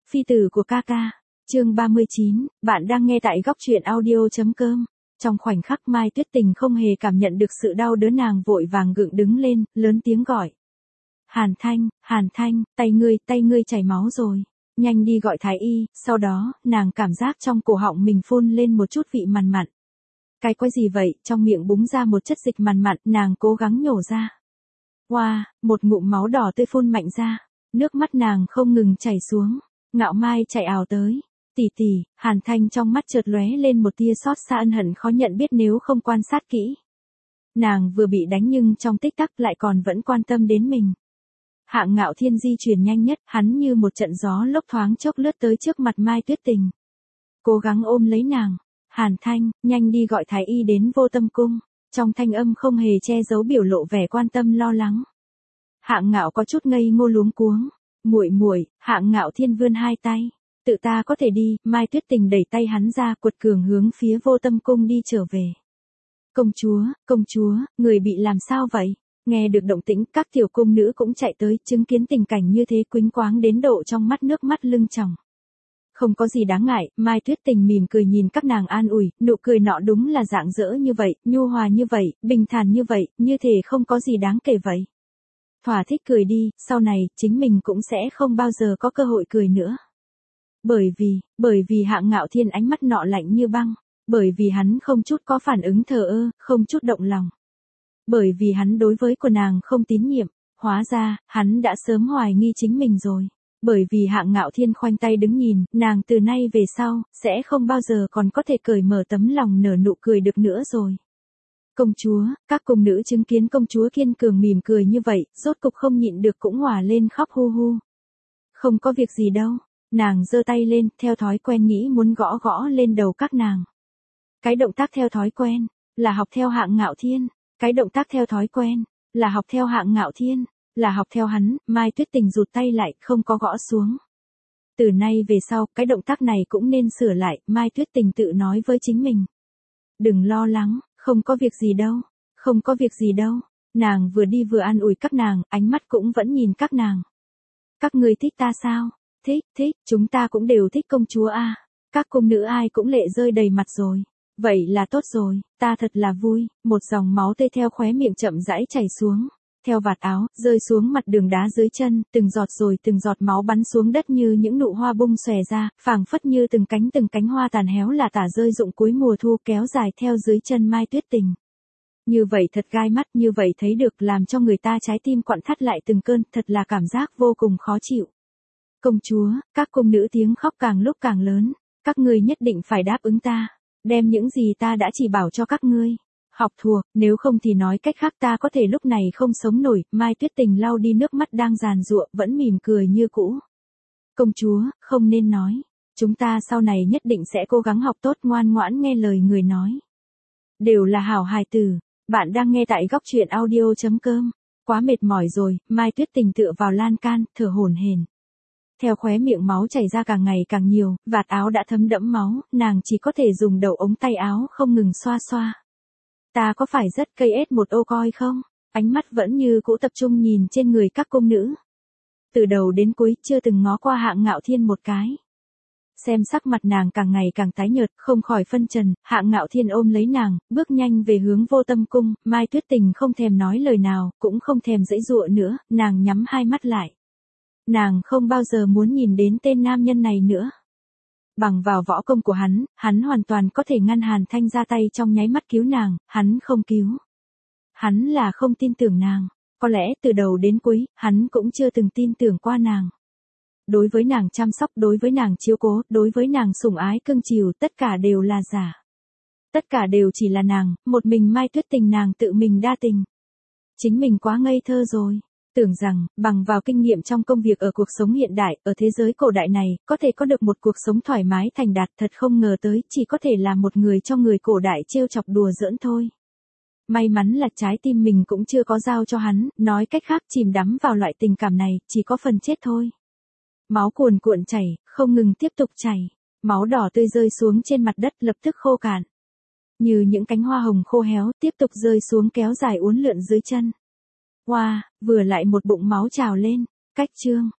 Phi tử của ca ca. Chương 39, bạn đang nghe tại góc truyện audio.com. Trong khoảnh khắc Mai Tuyết Tình không hề cảm nhận được sự đau đớn, nàng vội vàng gượng đứng lên, lớn tiếng gọi. Hàn Thanh, tay ngươi chảy máu rồi. Nhanh đi gọi thái y. Sau đó, nàng cảm giác trong cổ họng mình phun lên một chút vị mặn mặn. Cái quái gì vậy? Trong miệng búng ra một chất dịch mặn mặn, nàng cố gắng nhổ ra. Wow, một ngụm máu đỏ tươi phun mạnh ra. Nước mắt nàng không ngừng chảy xuống. Ngạo Mai chạy ào tới. Tỷ, Hàn Thanh trong mắt chợt lóe lên một tia xót xa, ân hận khó nhận biết nếu không quan sát kỹ. Nàng vừa bị đánh nhưng trong tích tắc lại còn vẫn quan tâm đến mình. Hạng Ngạo Thiên di chuyển nhanh nhất, hắn như một trận gió lốc thoáng chốc lướt tới trước mặt Mai Tuyết Tình. Cố gắng ôm lấy nàng. Hàn Thanh, nhanh đi gọi thái y đến Vô Tâm Cung. Trong thanh âm không hề che giấu biểu lộ vẻ quan tâm lo lắng. Hạng Ngạo có chút ngây ngô luống cuống. Muội, Hạng Ngạo Thiên vươn hai tay. Tự ta có thể đi. Mai Tuyết Tình đẩy tay hắn ra, quật cường hướng phía Vô Tâm Cung đi trở về. Công chúa, người bị làm sao vậy? Nghe được động tĩnh, các tiểu cung nữ cũng chạy tới, chứng kiến tình cảnh như thế quýnh quáng đến độ trong mắt nước mắt lưng tròng. Không có gì đáng ngại, Mai Tuyết Tình mỉm cười nhìn các nàng an ủi, nụ cười nọ đúng là rạng rỡ như vậy, nhu hòa như vậy, bình thản như vậy, như thể không có gì đáng kể vậy. Thỏa thích cười đi, sau này, chính mình cũng sẽ không bao giờ có cơ hội cười nữa. Bởi vì Hạng Ngạo Thiên ánh mắt nọ lạnh như băng, bởi vì hắn không chút có phản ứng thờ ơ, không chút động lòng. Bởi vì hắn đối với của nàng không tín nhiệm, hóa ra, hắn đã sớm hoài nghi chính mình rồi. Bởi vì Hạng Ngạo Thiên khoanh tay đứng nhìn, nàng từ nay về sau, sẽ không bao giờ còn có thể cởi mở tấm lòng nở nụ cười được nữa rồi. Công chúa, các cung nữ chứng kiến công chúa kiên cường mỉm cười như vậy, rốt cục không nhịn được cũng hòa lên khóc hu hu. Không có việc gì đâu, nàng giơ tay lên, theo thói quen nghĩ muốn gõ lên đầu các nàng. Cái động tác theo thói quen, là học theo Hạng Ngạo Thiên. Cái động tác theo thói quen, là học theo Hạng Ngạo Thiên, là học theo hắn. Mai Tuyết Tình rụt tay lại, không có gõ xuống. Từ nay về sau, cái động tác này cũng nên sửa lại, Mai Tuyết Tình tự nói với chính mình. Đừng lo lắng, không có việc gì đâu. Nàng vừa đi vừa an ủi các nàng, ánh mắt cũng vẫn nhìn các nàng. Các ngươi thích ta sao? Thích, chúng ta cũng đều thích công chúa a. Các cung nữ ai cũng lệ rơi đầy mặt rồi. Vậy là tốt rồi, ta thật là vui. Một dòng máu tươi theo khóe miệng chậm rãi chảy xuống, theo vạt áo, rơi xuống mặt đường đá dưới chân, từng giọt máu bắn xuống đất như những nụ hoa bung xòe ra, phảng phất như từng cánh hoa tàn héo là tả rơi rụng cuối mùa thu kéo dài theo dưới chân Mai Tuyết Tình. Như vậy thật gai mắt, như vậy thấy được làm cho người ta trái tim quặn thắt lại từng cơn, thật là cảm giác vô cùng khó chịu. Công chúa, các cung nữ tiếng khóc càng lúc càng lớn, các ngươi nhất định phải đáp ứng ta. Đem những gì ta đã chỉ bảo cho các ngươi học thuộc, nếu không thì nói cách khác ta có thể lúc này không sống nổi. Mai Tuyết Tình lau đi nước mắt đang giàn giụa, vẫn mỉm cười như cũ. Công chúa, không nên nói. Chúng ta sau này nhất định sẽ cố gắng học tốt, ngoan ngoãn nghe lời người nói. Đều là hảo hài tử. Bạn đang nghe tại góc truyện audio.com. Quá mệt mỏi rồi, Mai Tuyết Tình tựa vào lan can, thở hổn hển. Theo khóe miệng máu chảy ra càng ngày càng nhiều, vạt áo đã thấm đẫm máu, nàng chỉ có thể dùng đầu ống tay áo không ngừng xoa xoa. Ta có phải rất cây ết một ô coi không? Ánh mắt vẫn như cũ tập trung nhìn trên người các cung nữ. Từ đầu đến cuối chưa từng ngó qua Hạng Ngạo Thiên một cái. Xem sắc mặt nàng càng ngày càng tái nhợt, không khỏi phân trần. Hạng Ngạo Thiên ôm lấy nàng, bước nhanh về hướng Vô Tâm Cung. Mai Tuyết Tình không thèm nói lời nào, cũng không thèm giãy giụa nữa, nàng nhắm hai mắt lại. Nàng không bao giờ muốn nhìn đến tên nam nhân này nữa. Bằng vào võ công của hắn hoàn toàn có thể ngăn Hàn Thanh ra tay trong nháy mắt cứu nàng, hắn không cứu. Hắn là không tin tưởng nàng, có lẽ từ đầu đến cuối, hắn cũng chưa từng tin tưởng qua nàng. Đối với nàng chăm sóc, đối với nàng chiếu cố, đối với nàng sủng ái cưng chiều, tất cả đều là giả. Tất cả đều chỉ là nàng, một mình Mai Tuyết Tình nàng tự mình đa tình. Chính mình quá ngây thơ rồi. Tưởng rằng, bằng vào kinh nghiệm trong công việc ở cuộc sống hiện đại, ở thế giới cổ đại này, có thể có được một cuộc sống thoải mái thành đạt, thật không ngờ tới, chỉ có thể là một người cho người cổ đại trêu chọc đùa giỡn thôi. May mắn là trái tim mình cũng chưa có giao cho hắn, nói cách khác chìm đắm vào loại tình cảm này, chỉ có phần chết thôi. Máu cuồn cuộn chảy, không ngừng tiếp tục chảy, máu đỏ tươi rơi xuống trên mặt đất lập tức khô cạn. Như những cánh hoa hồng khô héo, tiếp tục rơi xuống kéo dài uốn lượn dưới chân. Wow, vừa lại một bụng máu trào lên. Cách chương.